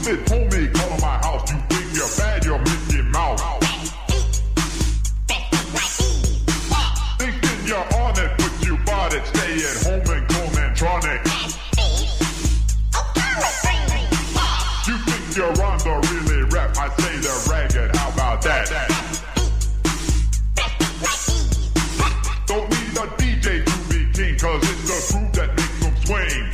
Stupid homie, come to my house. You think you're bad, you're Mickey Mouse. Thinking you're on it, but you bought it. Stay at home and go Mantronic. You think you're on the really rap? I say they're ragged. How about that? Don't need a DJ to be king, cause it's the groove that makes them swing.